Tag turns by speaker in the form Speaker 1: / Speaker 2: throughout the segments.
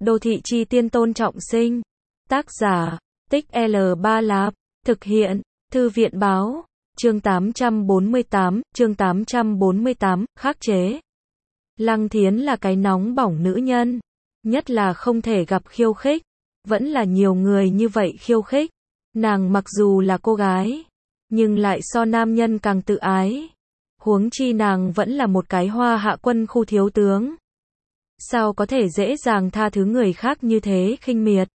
Speaker 1: Đô thị chi tiên Tôn Trọng Sinh. Tác giả, Tích L3 Lạp. Thực hiện, Thư viện báo. Chương 848, khắc chế. Lăng Thiến là cái nóng bỏng nữ nhân. Nhất là không thể gặp khiêu khích. Vẫn là nhiều người như vậy khiêu khích. Nàng mặc dù là cô gái, nhưng lại so nam nhân càng tự ái. Huống chi nàng vẫn là một cái hoa hạ quân khu thiếu tướng. Sao có thể dễ dàng tha thứ người khác như thế khinh miệt.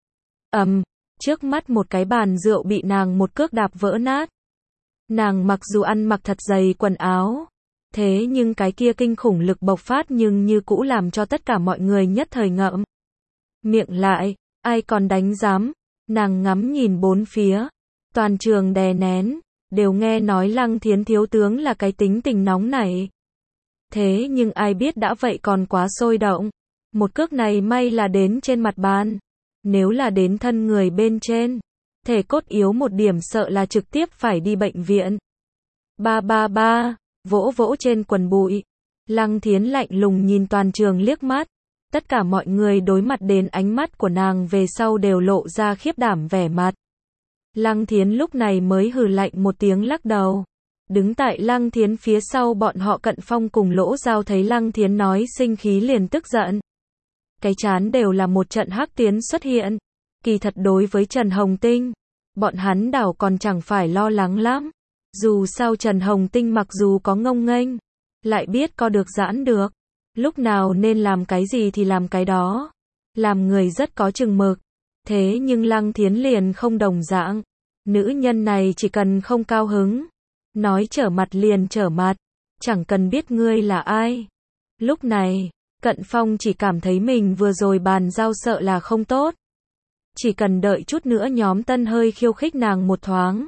Speaker 1: Trước mắt một cái bàn rượu bị nàng một cước đạp vỡ nát. Nàng mặc dù ăn mặc thật dày quần áo, thế nhưng cái kia kinh khủng lực bộc phát nhưng như cũ làm cho tất cả mọi người nhất thời ngậm miệng lại, ai còn đánh giám. Nàng ngắm nhìn bốn phía, toàn trường đè nén, đều nghe nói Lăng Thiến thiếu tướng là cái tính tình nóng nảy. Thế nhưng ai biết đã vậy còn quá sôi động. Một cước này may là đến trên mặt bàn. Nếu là đến thân người bên trên, thể cốt yếu một điểm sợ là trực tiếp phải đi bệnh viện. Ba, vỗ vỗ trên quần bụi. Lăng Thiến lạnh lùng nhìn toàn trường liếc mắt. Tất cả mọi người đối mặt đến ánh mắt của nàng về sau đều lộ ra khiếp đảm vẻ mặt. Lăng Thiến lúc này mới hừ lạnh một tiếng lắc đầu. Đứng tại Lăng Thiến phía sau bọn họ Cận Phong cùng Lỗ Giao thấy Lăng Thiến nói sinh khí liền tức giận. Cái chán đều là một trận hắc tuyến xuất hiện. Kỳ thật đối với Trần Hồng Tinh, bọn hắn đảo còn chẳng phải lo lắng lắm. Dù sao Trần Hồng Tinh mặc dù có ngông nghênh, lại biết co được giãn được. Lúc nào nên làm cái gì thì làm cái đó. Làm người rất có chừng mực. Thế nhưng Lăng Thiến liền không đồng dạng. Nữ nhân này chỉ cần không cao hứng, nói trở mặt liền trở mặt. Chẳng cần biết ngươi là ai. Lúc này, Cận Phong chỉ cảm thấy mình vừa rồi bàn giao sợ là không tốt. Chỉ cần đợi chút nữa nhóm Tân hơi khiêu khích nàng một thoáng.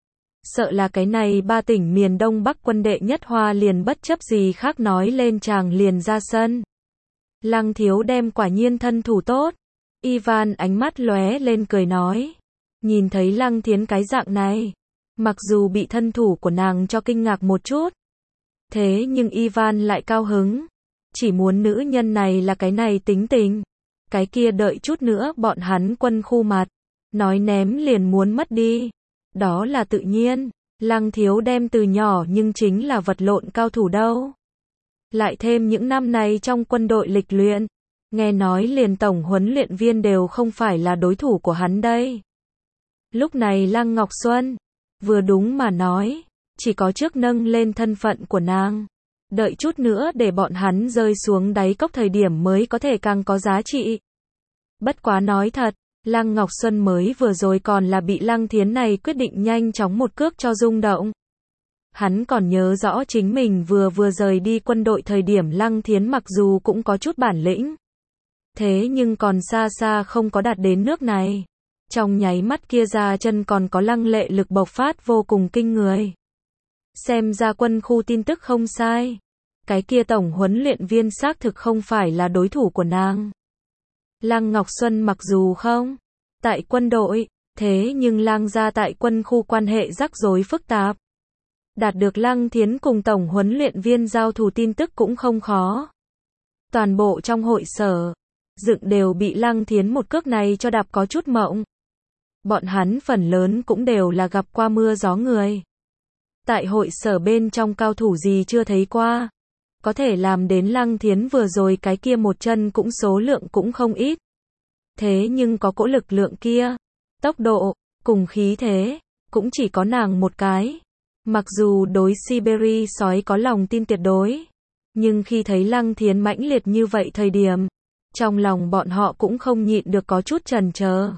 Speaker 1: Sợ là cái này ba tỉnh miền Đông Bắc quân đệ nhất hoa liền bất chấp gì khác nói lên chàng liền ra sân. Lăng thiếu đem quả nhiên thân thủ tốt. Ivan ánh mắt lóe lên cười nói. Nhìn thấy Lăng Thiến cái dạng này, mặc dù bị thân thủ của nàng cho kinh ngạc một chút, thế nhưng Ivan lại cao hứng. Chỉ muốn nữ nhân này là cái này tính tình. Cái kia đợi chút nữa bọn hắn quân khu mặt, nói ném liền muốn mất đi. Đó là tự nhiên. Lăng thiếu đem từ nhỏ nhưng chính là vật lộn cao thủ đâu. Lại thêm những năm này trong quân đội lịch luyện, nghe nói liền tổng huấn luyện viên đều không phải là đối thủ của hắn đây. Lúc này Lăng Ngọc Xuân, vừa đúng mà nói, chỉ có trước nâng lên thân phận của nàng. Đợi chút nữa để bọn hắn rơi xuống đáy cốc thời điểm mới có thể càng có giá trị. Bất quá nói thật, Lăng Ngọc Xuân mới vừa rồi còn là bị Lăng Thiến này quyết định nhanh chóng một cước cho rung động. Hắn còn nhớ rõ chính mình vừa rời đi quân đội thời điểm Lăng Thiến mặc dù cũng có chút bản lĩnh. Thế nhưng còn xa xa không có đạt đến nước này. Trong nháy mắt kia ra chân còn có lăng lệ lực bộc phát vô cùng kinh người. Xem ra quân khu tin tức không sai. Cái kia tổng huấn luyện viên xác thực không phải là đối thủ của nàng. Lăng Ngọc Xuân mặc dù không tại quân đội, thế nhưng Lăng gia tại quân khu quan hệ rắc rối phức tạp. Đạt được Lăng Thiến cùng tổng huấn luyện viên giao thủ tin tức cũng không khó. Toàn bộ trong hội sở, dựng đều bị Lăng Thiến một cước này cho đạp có chút mộng. Bọn hắn phần lớn cũng đều là gặp qua mưa gió người. Tại hội sở bên trong cao thủ gì chưa thấy qua. Có thể làm đến Lăng Thiến vừa rồi cái kia một chân cũng số lượng cũng không ít. Thế nhưng có cỗ lực lượng kia, tốc độ, cùng khí thế, cũng chỉ có nàng một cái. Mặc dù đối Siberia sói có lòng tin tuyệt đối, nhưng khi thấy Lăng Thiến mãnh liệt như vậy thời điểm, trong lòng bọn họ cũng không nhịn được có chút chần chờ.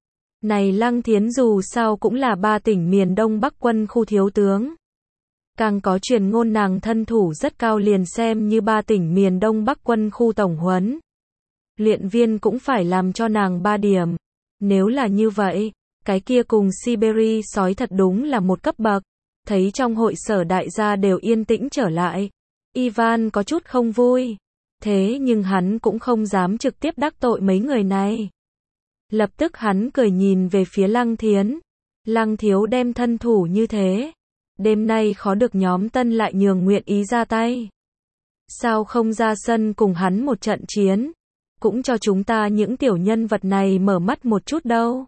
Speaker 1: Này Lăng Thiến dù sao cũng là ba tỉnh miền Đông Bắc quân khu thiếu tướng. Càng có truyền ngôn nàng thân thủ rất cao liền xem như ba tỉnh miền Đông Bắc quân khu tổng huấn luyện viên cũng phải làm cho nàng 3 điểm. Nếu là như vậy, cái kia cùng Siberia sói thật đúng là một cấp bậc. Thấy trong hội sở đại gia đều yên tĩnh trở lại. Ivan có chút không vui. Thế nhưng hắn cũng không dám trực tiếp đắc tội mấy người này. Lập tức hắn cười nhìn về phía Lăng Thiến. Lăng thiếu đem thân thủ như thế. Đêm nay khó được nhóm Tân lại nhường nguyện ý ra tay. Sao không ra sân cùng hắn một trận chiến? cũng cho chúng ta những tiểu nhân vật này mở mắt một chút đâu.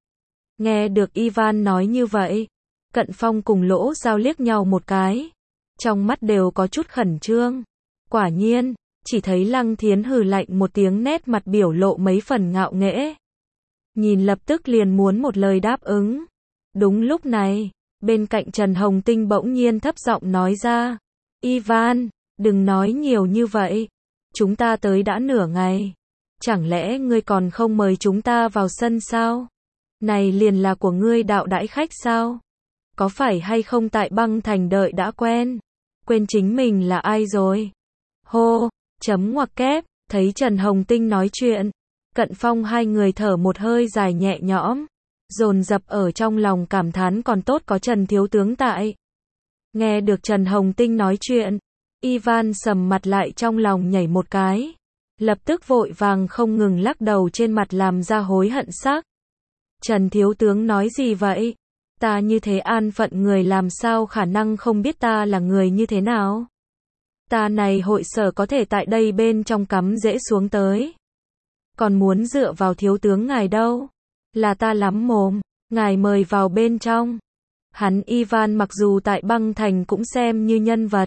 Speaker 1: Nghe được Ivan nói như vậy, Cận Phong cùng Lỗ Giao liếc nhau một cái, trong mắt đều có chút khẩn trương. Quả nhiên, chỉ thấy Lăng Thiến hừ lạnh một tiếng, nét mặt biểu lộ mấy phần ngạo nghễ. Nhìn lập tức liền muốn một lời đáp ứng. Đúng lúc này, bên cạnh Trần Hồng Tinh bỗng nhiên thấp giọng nói ra, Ivan, đừng nói nhiều như vậy, chúng ta tới đã nửa ngày, chẳng lẽ ngươi còn không mời chúng ta vào sân sao? Này liền là của ngươi đạo đãi khách sao? Có phải hay không tại Băng Thành đợi đã quen, quên chính mình là ai rồi? Hô, chấm ngoặc kép, thấy Trần Hồng Tinh nói chuyện, Cận Phong hai người thở một hơi dài nhẹ nhõm, dồn dập ở trong lòng cảm thán còn tốt có Trần thiếu tướng tại. Nghe được Trần Hồng Tinh nói chuyện, Ivan sầm mặt lại, trong lòng nhảy một cái, lập tức vội vàng không ngừng lắc đầu, trên mặt làm ra hối hận sắc. Trần thiếu tướng nói gì vậy? Ta như thế an phận người làm sao khả năng không biết ta là người như thế nào? Ta này hội sở có thể tại đây bên trong cắm rễ xuống tới, còn muốn dựa vào thiếu tướng ngài đâu. Là ta lắm mồm, ngài mời vào bên trong. Hắn Ivan mặc dù tại Băng Thành cũng xem như nhân vật,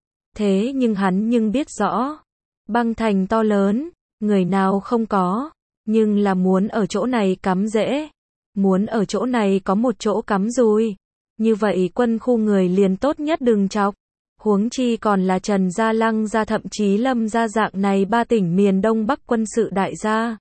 Speaker 1: thế nhưng hắn nhưng biết rõ, Băng Thành to lớn, người nào không có, nhưng là muốn ở chỗ này cắm rễ, muốn ở chỗ này có một chỗ cắm rùi, như vậy quân khu người liền tốt nhất đừng chọc. Huống chi còn là Trần gia, Lăng gia, thậm chí Lâm gia dạng này ba tỉnh miền Đông Bắc quân sự đại gia.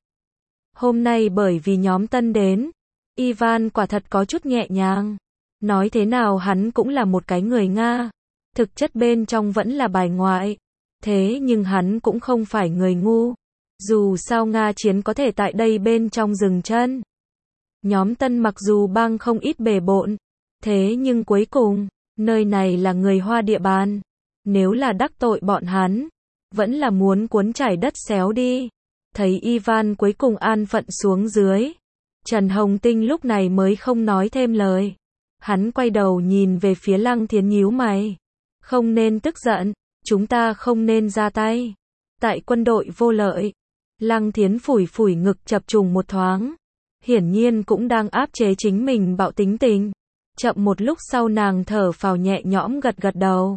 Speaker 1: Hôm nay bởi vì nhóm tân đến, Ivan quả thật có chút nhẹ nhàng. Nói thế nào hắn cũng là một cái người Nga, thực chất bên trong vẫn là bài ngoại. Thế nhưng hắn cũng không phải người ngu. Dù sao Nga chiến có thể tại đây bên trong dừng chân. Nhóm tân mặc dù bang không ít bề bộn, thế nhưng cuối cùng, nơi này là người Hoa địa bàn. Nếu là đắc tội bọn hắn, vẫn là muốn cuốn trải đất xéo đi. Thấy Ivan cuối cùng an phận xuống dưới, Trần Hồng Tinh lúc này mới không nói thêm lời. Hắn quay đầu nhìn về phía Lăng Thiến, nhíu mày. Không nên tức giận, chúng ta không nên ra tay. Tại quân đội vô lợi. Lăng Thiến phủi phủi ngực chập trùng một thoáng. Hiển nhiên cũng đang áp chế chính mình bạo tính tình. Chậm một lúc sau nàng thở phào nhẹ nhõm gật gật đầu.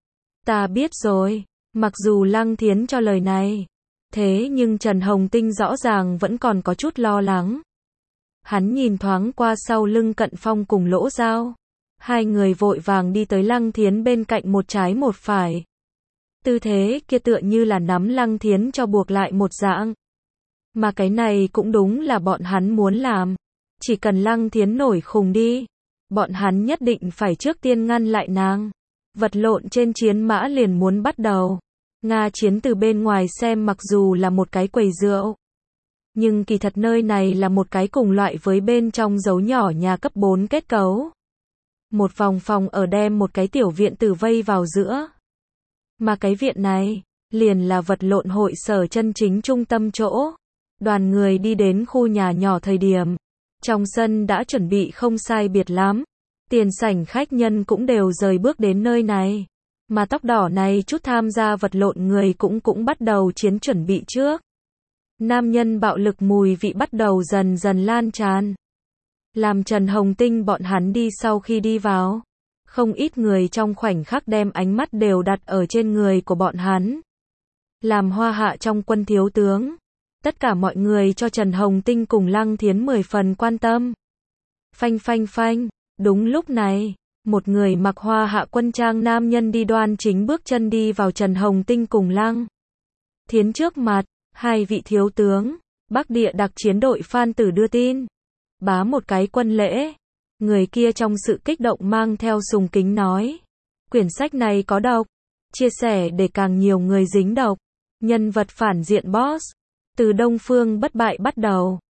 Speaker 1: Ta biết rồi. Mặc dù Lăng Thiến cho lời này, thế nhưng Trần Hồng Tinh rõ ràng vẫn còn có chút lo lắng. Hắn nhìn thoáng qua sau lưng Cận Phong cùng Lỗ Giao. Hai người vội vàng đi tới Lăng Thiến bên cạnh, một trái một phải. Tư thế kia tựa như là nắm Lăng Thiến cho buộc lại một dạng. Mà cái này cũng đúng là bọn hắn muốn làm. Chỉ cần Lăng Thiến nổi khùng đi, bọn hắn nhất định phải trước tiên ngăn lại nàng. Vật lộn trên chiến mã liền muốn bắt đầu. Nga chiến từ bên ngoài xem mặc dù là một cái quầy rượu, nhưng kỳ thật nơi này là một cái cùng loại với bên trong dấu nhỏ nhà cấp 4 kết cấu. Một vòng phòng ở đem một cái tiểu viện tử vây vào giữa. Mà cái viện này, liền là vật lộn hội sở chân chính trung tâm chỗ. Đoàn người đi đến khu nhà nhỏ thời điểm, trong sân đã chuẩn bị không sai biệt lắm. Tiền sảnh khách nhân cũng đều rời bước đến nơi này. Mà tóc đỏ này chút tham gia vật lộn người cũng bắt đầu chiến chuẩn bị trước. Nam nhân bạo lực mùi vị bắt đầu dần dần lan tràn. Làm Trần Hồng Tinh bọn hắn đi sau khi đi vào. Không ít người trong khoảnh khắc đem ánh mắt đều đặt ở trên người của bọn hắn. Làm hoa hạ trong quân thiếu tướng. Tất cả mọi người cho Trần Hồng Tinh cùng Lăng Thiến 10 phần quan tâm. Phanh phanh phanh, đúng lúc này, một người mặc hoa hạ quân trang nam nhân đi đoan chính bước chân đi vào Trần Hồng Tinh cùng Lăng Thiến trước mặt. Hai vị thiếu tướng, Bắc Địa đặc chiến đội Phan Tử đưa tin. Bá một cái quân lễ. Người kia trong sự kích động mang theo sùng kính nói. Quyển sách này có độc. Chia sẻ để càng nhiều người dính độc. Nhân vật phản diện boss. Từ Đông Phương bất bại bắt đầu.